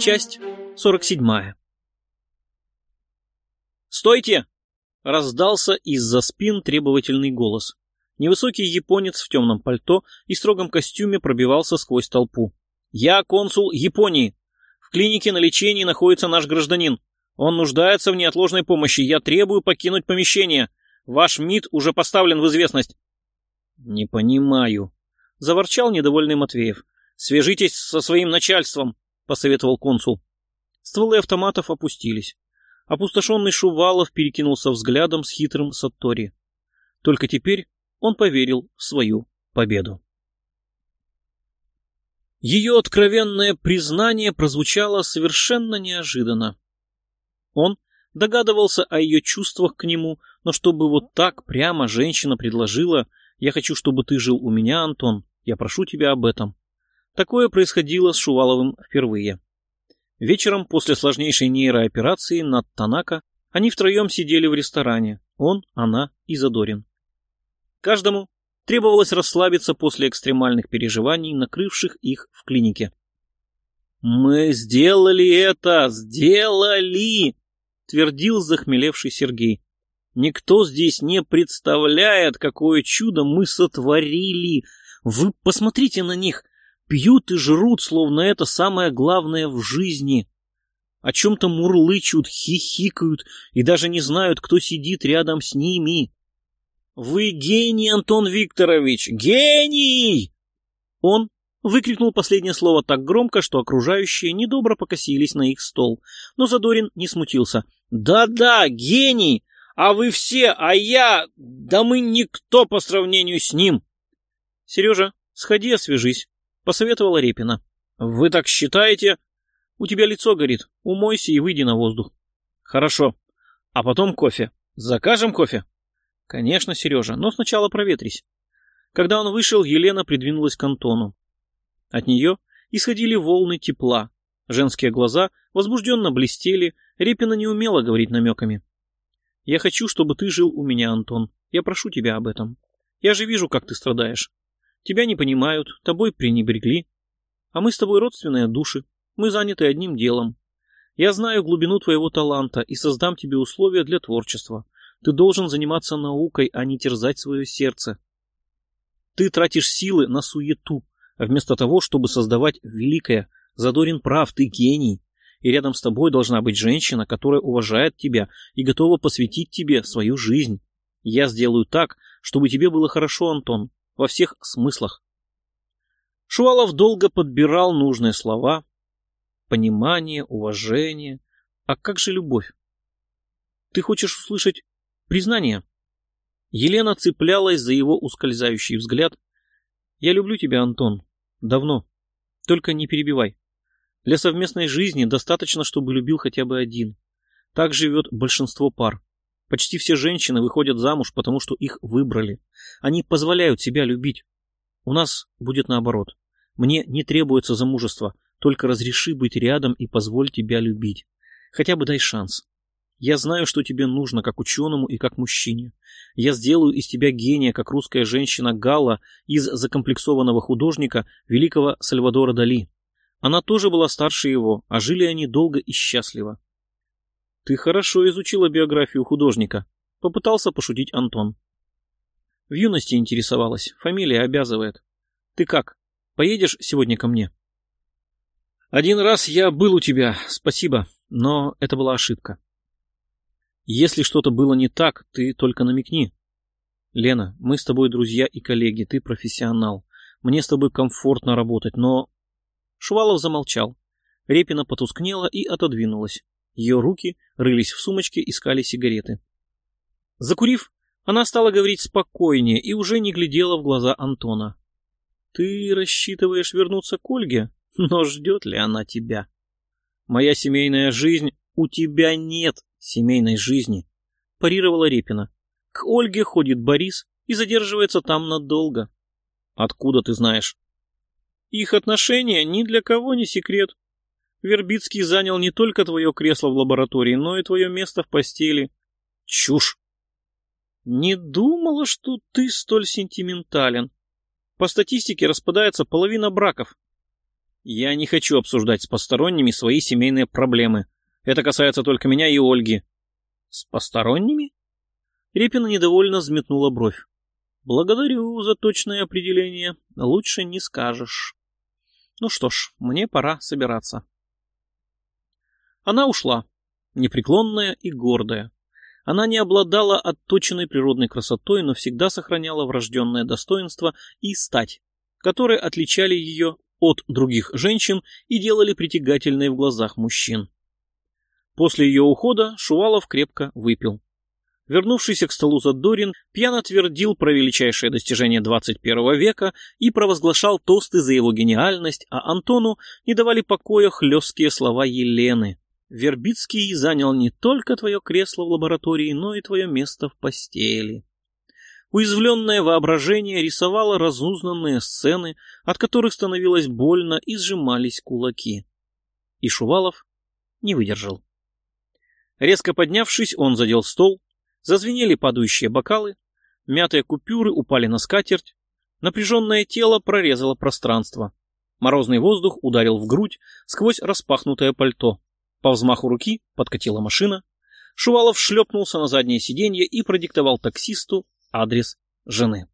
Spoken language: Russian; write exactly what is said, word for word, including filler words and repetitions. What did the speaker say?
Часть сорок седьмая. «Стойте!» — раздался из-за спин требовательный голос. Невысокий японец в темном пальто и строгом костюме пробивался сквозь толпу. «Я консул Японии. В клинике на лечении находится наш гражданин. Он нуждается в неотложной помощи. Я требую покинуть помещение. Ваш МИД уже поставлен в известность». «Не понимаю», — заворчал недовольный Матвеев. «Свяжитесь со своим начальством», — посоветовал консул. Стволы автоматов опустились. Опустошенный Шувалов перекинулся взглядом с хитрым Саттори. Только теперь он поверил в свою победу. Ее откровенное признание прозвучало совершенно неожиданно. Он догадывался о ее чувствах к нему, но чтобы вот так прямо женщина предложила: «Я хочу, чтобы ты жил у меня, Антон, я прошу тебя об этом». Такое происходило с Шуваловым впервые. Вечером после сложнейшей нейрооперации над Танако они втроем сидели в ресторане. Он, она и Задорин. Каждому требовалось расслабиться после экстремальных переживаний, накрывших их в клинике. «Мы сделали это! Сделали!» — твердил захмелевший Сергей. «Никто здесь не представляет, какое чудо мы сотворили! Вы посмотрите на них! Пьют и жрут, словно это самое главное в жизни. О чем-то мурлычут, хихикают и даже не знают, кто сидит рядом с ними. Вы гений, Антон Викторович, гений!» Он выкрикнул последнее слово так громко, что окружающие недобро покосились на их стол. Но Задорин не смутился. «Да-да, гений! А вы все, а я... Да мы никто по сравнению с ним!» «Сережа, сходи, освежись», — посоветовала Репина. «Вы так считаете? У тебя лицо горит. Умойся и выйди на воздух». «Хорошо. А потом кофе. Закажем кофе?» «Конечно, Сережа, но сначала проветрись». Когда он вышел, Елена придвинулась к Антону. От нее исходили волны тепла. Женские глаза возбужденно блестели. Репина не умела говорить намеками. «Я хочу, чтобы ты жил у меня, Антон. Я прошу тебя об этом. Я же вижу, как ты страдаешь. Тебя не понимают, тобой пренебрегли. А мы с тобой родственные души. Мы заняты одним делом. Я знаю глубину твоего таланта и создам тебе условия для творчества. Ты должен заниматься наукой, а не терзать свое сердце. Ты тратишь силы на суету, вместо того, чтобы создавать великое. Задорин прав, ты гений. И рядом с тобой должна быть женщина, которая уважает тебя и готова посвятить тебе свою жизнь. Я сделаю так, чтобы тебе было хорошо, Антон. Во всех смыслах». Шувалов долго подбирал нужные слова. Понимание, уважение. А как же любовь? «Ты хочешь услышать признание?» Елена цеплялась за его ускользающий взгляд. «Я люблю тебя, Антон. Давно. Только не перебивай. Для совместной жизни достаточно, чтобы любил хотя бы один. Так живет большинство пар. Почти все женщины выходят замуж, потому что их выбрали. Они позволяют себя любить. У нас будет наоборот. Мне не требуется замужество, только разреши быть рядом и позволь тебя любить. Хотя бы дай шанс. Я знаю, что тебе нужно, как ученому и как мужчине. Я сделаю из тебя гения, как русская женщина Галла из закомплексованного художника великого Сальвадора Дали. Она тоже была старше его, а жили они долго и счастливо». «Ты хорошо изучила биографию художника», — попытался пошутить Антон. «В юности интересовалась, фамилия обязывает. Ты как, поедешь сегодня ко мне?» «Один раз я был у тебя, спасибо, но это была ошибка. Если что-то было не так, ты только намекни. Лена, мы с тобой друзья и коллеги, ты профессионал. Мне с тобой комфортно работать, но...» Шувалов замолчал. Репина потускнела и отодвинулась. Ее руки рылись в сумочке, искали сигареты. Закурив, она стала говорить спокойнее и уже не глядела в глаза Антона. «Ты рассчитываешь вернуться к Ольге? Но ждет ли она тебя? Моя семейная жизнь... У тебя нет семейной жизни», — парировала Репина. «К Ольге ходит Борис и задерживается там надолго». «Откуда ты знаешь?» «Их отношения ни для кого не секрет. Вербицкий занял не только твое кресло в лаборатории, но и твое место в постели». «Чушь!» «Не думала, что ты столь сентиментален. По статистике распадается половина браков». Я не хочу обсуждать с посторонними свои семейные проблемы. Это касается только меня и Ольги. С посторонними? Репина недовольно взметнула бровь. Благодарю за точное определение. Лучше не скажешь. Ну что ж, мне пора собираться. Она ушла, непреклонная и гордая. Она не обладала отточенной природной красотой, но всегда сохраняла врожденное достоинство и стать, которые отличали ее от других женщин и делали притягательной в глазах мужчин. После ее ухода Шувалов крепко выпил. Вернувшийся к столу Задорин пьяно твердил про величайшее достижение двадцать первого века и провозглашал тосты за его гениальность, а Антону не давали покоя хлесткие слова Елены. Вербицкий занял не только твое кресло в лаборатории, но и твое место в постели. Уязвленное воображение рисовало разузнанные сцены, от которых становилось больно и сжимались кулаки. И Шувалов не выдержал. Резко поднявшись, он задел стол, зазвенели падающие бокалы, мятые купюры упали на скатерть, напряженное тело прорезало пространство. Морозный воздух ударил в грудь сквозь распахнутое пальто. По взмаху руки подкатила машина. Шувалов шлепнулся на заднее сиденье и продиктовал таксисту адрес жены.